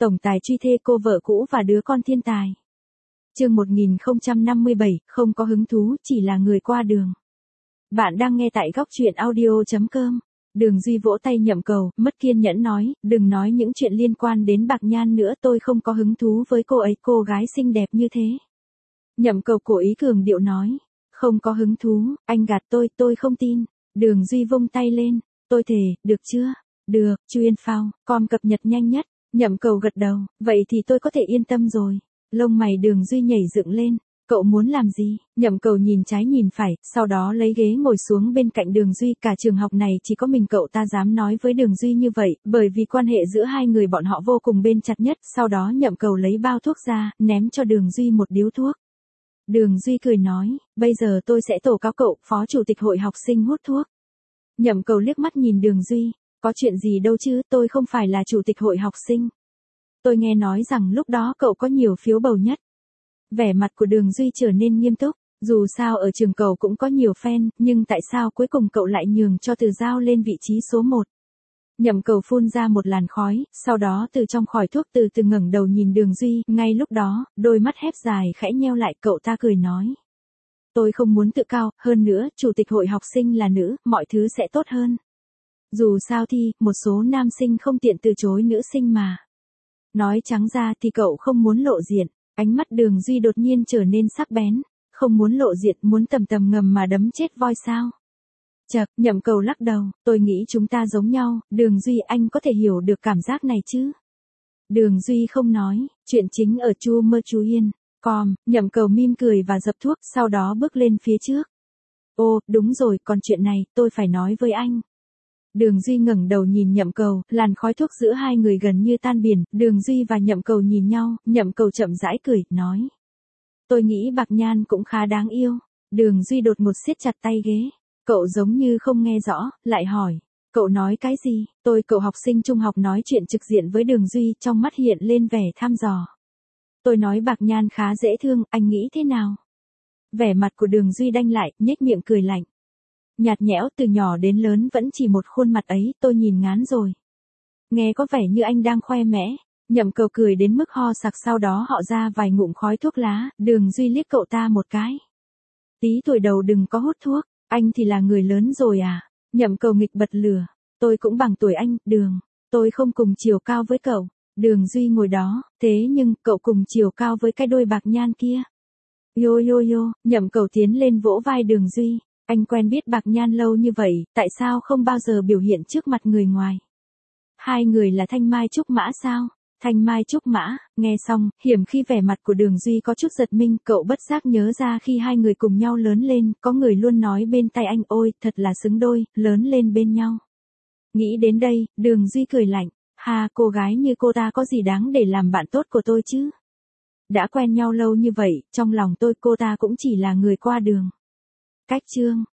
Tổng tài truy thê cô vợ cũ và đứa con thiên tài. Chương 1057, không có hứng thú, chỉ là người qua đường. Bạn đang nghe tại góc truyện audio.com. Đường Duy vỗ tay Nhậm Cầu, mất kiên nhẫn nói, đừng nói những chuyện liên quan đến Bạc Nhan nữa, tôi không có hứng thú với cô ấy, cô gái xinh đẹp như thế. Nhậm Cầu cố ý cường điệu nói, không có hứng thú, anh gạt tôi không tin. Đường Duy vung tay lên, tôi thề, được chưa? Được, chuyên phao, com cập nhật nhanh nhất. Nhậm Cầu gật đầu, vậy thì tôi có thể yên tâm rồi. Lông mày Đường Duy nhảy dựng lên, cậu muốn làm gì? Nhậm Cầu nhìn trái nhìn phải, sau đó lấy ghế ngồi xuống bên cạnh Đường Duy. Cả trường học này chỉ có mình cậu ta dám nói với Đường Duy như vậy, bởi vì quan hệ giữa hai người bọn họ vô cùng bên chặt nhất. Sau đó Nhậm Cầu lấy bao thuốc ra, ném cho Đường Duy một điếu thuốc. Đường Duy cười nói, bây giờ tôi sẽ tố cáo cậu, phó chủ tịch hội học sinh hút thuốc. Nhậm Cầu liếc mắt nhìn Đường Duy, có chuyện gì đâu chứ, tôi không phải là chủ tịch hội học sinh. Tôi nghe nói rằng lúc đó cậu có nhiều phiếu bầu nhất. Vẻ mặt của Đường Duy trở nên nghiêm túc, dù sao ở trường cậu cũng có nhiều fan, nhưng tại sao cuối cùng cậu lại nhường cho Từ Giao lên vị trí số 1? Nhậm Cầu phun ra một làn khói, sau đó từ trong khói thuốc từ từ ngẩng đầu nhìn Đường Duy, ngay lúc đó, đôi mắt hép dài khẽ nheo lại, cậu ta cười nói. Tôi không muốn tự cao, hơn nữa, chủ tịch hội học sinh là nữ, mọi thứ sẽ tốt hơn. Dù sao thì, một số nam sinh không tiện từ chối nữ sinh mà. Nói trắng ra thì cậu không muốn lộ diện, ánh mắt Đường Duy đột nhiên trở nên sắc bén, không muốn lộ diện, muốn tầm ngầm mà đấm chết voi sao. Chậc, Nhậm Cầu lắc đầu, tôi nghĩ chúng ta giống nhau, Đường Duy anh có thể hiểu được cảm giác này chứ. Đường Duy không nói, chuyện chính ở Chu Mơ Chú Yên, Nhậm Cầu mỉm cười và dập thuốc, sau đó bước lên phía trước. Ô, đúng rồi, còn chuyện này, tôi phải nói với anh. Đường Duy ngẩng đầu nhìn Nhậm Cầu, làn khói thuốc giữa hai người gần như tan biển, Đường Duy và Nhậm Cầu nhìn nhau, Nhậm Cầu chậm rãi cười, nói. Tôi nghĩ Bạc Nhan cũng khá đáng yêu. Đường Duy đột ngột siết chặt tay ghế. Cậu giống như không nghe rõ, lại hỏi. Cậu nói cái gì? Cậu học sinh trung học nói chuyện trực diện với Đường Duy, trong mắt hiện lên vẻ thăm dò. Tôi nói Bạc Nhan khá dễ thương, anh nghĩ thế nào? Vẻ mặt của Đường Duy đanh lại, nhếch miệng cười lạnh. Nhạt nhẽo, từ nhỏ đến lớn vẫn chỉ một khuôn mặt ấy, tôi nhìn ngán rồi. Nghe có vẻ như anh đang khoe mẽ. Nhậm Cầu cười đến mức ho sặc, sau đó họ ra vài ngụm khói thuốc lá, Đường Duy liếc cậu ta một cái. Tí tuổi đầu đừng có hút thuốc, anh thì là người lớn rồi à? Nhậm Cầu nghịch bật lửa, tôi cũng bằng tuổi anh, Đường, tôi không cùng chiều cao với cậu. Đường Duy ngồi đó, thế nhưng cậu cùng chiều cao với cái đôi Bạc Nhan kia. Yo, Nhậm Cầu tiến lên vỗ vai Đường Duy. Anh quen biết Bạc Nhan lâu như vậy, tại sao không bao giờ biểu hiện trước mặt người ngoài? Hai người là thanh mai trúc mã sao? Thanh mai trúc mã, nghe xong, hiểm khi vẻ mặt của Đường Duy có chút giật mình, cậu bất giác nhớ ra khi hai người cùng nhau lớn lên, có người luôn nói bên tai anh, ôi, thật là xứng đôi, lớn lên bên nhau. Nghĩ đến đây, Đường Duy cười lạnh, ha, cô gái như cô ta có gì đáng để làm bạn tốt của tôi chứ? Đã quen nhau lâu như vậy, trong lòng tôi cô ta cũng chỉ là người qua đường. Cách chương